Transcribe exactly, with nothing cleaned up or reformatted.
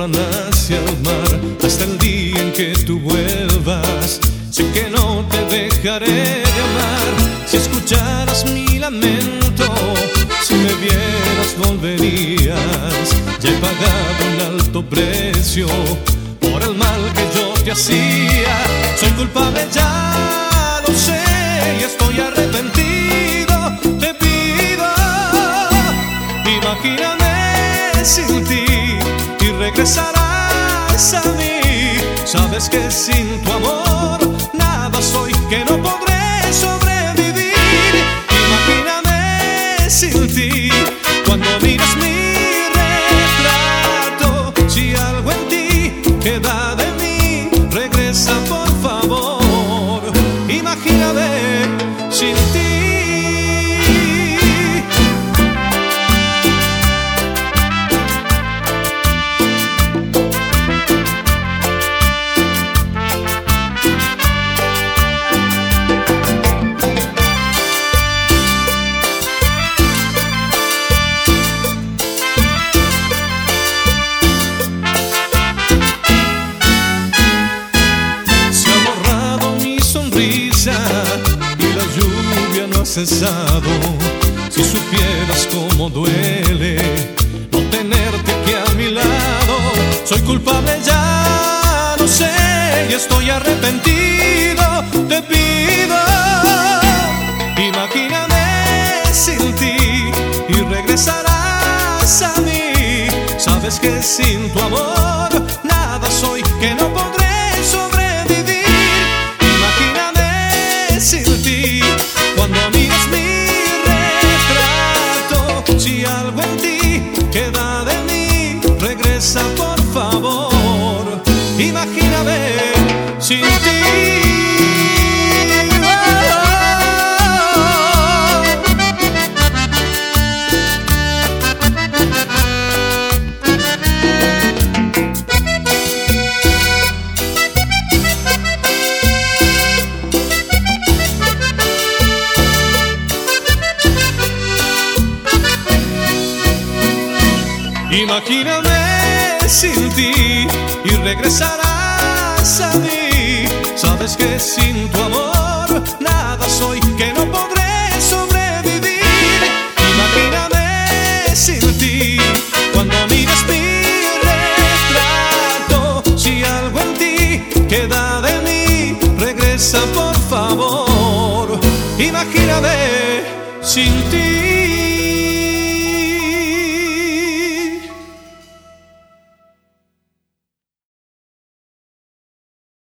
corran hacia el mar hasta el día en que tú vuelvas. Sé que no te dejaré de amar. Si escucharas mi lamento, si me vieras volverías. Ya he pagado un alto precio por el mal que yo te hacía. Soy culpable, ya lo sé, y estoy arrepentido. Te pido, imagíname sin ti y regresarás a mí. Sabes que sin tu amor nada soy, que no podré sobrevivir. Imagíname sin ti cuando miras mi retrato. Si algo en ti queda de mí, regresa por favor. Imagíname sin ti. Y la lluvia no ha cesado. Si supieras cómo duele no tenerte aquí a mi lado. Soy culpable, ya lo sé, y estoy arrepentido. Te pido, imagíname sin ti y regresarás a mí. Sabes que sin tu amor nada soy, que no podré sobrevivir. Sin ti, cuando miras mi retrato, si algo en ti queda de mí, regresa por favor. Imagíname sin ti. Imagíname sin ti y regresarás a mí. Sabes que sin tu amor nada soy, que no podré sobrevivir. Imagíname sin ti cuando miras mi retrato. Si algo en ti queda de mí, regresa por favor. Imagíname sin ti.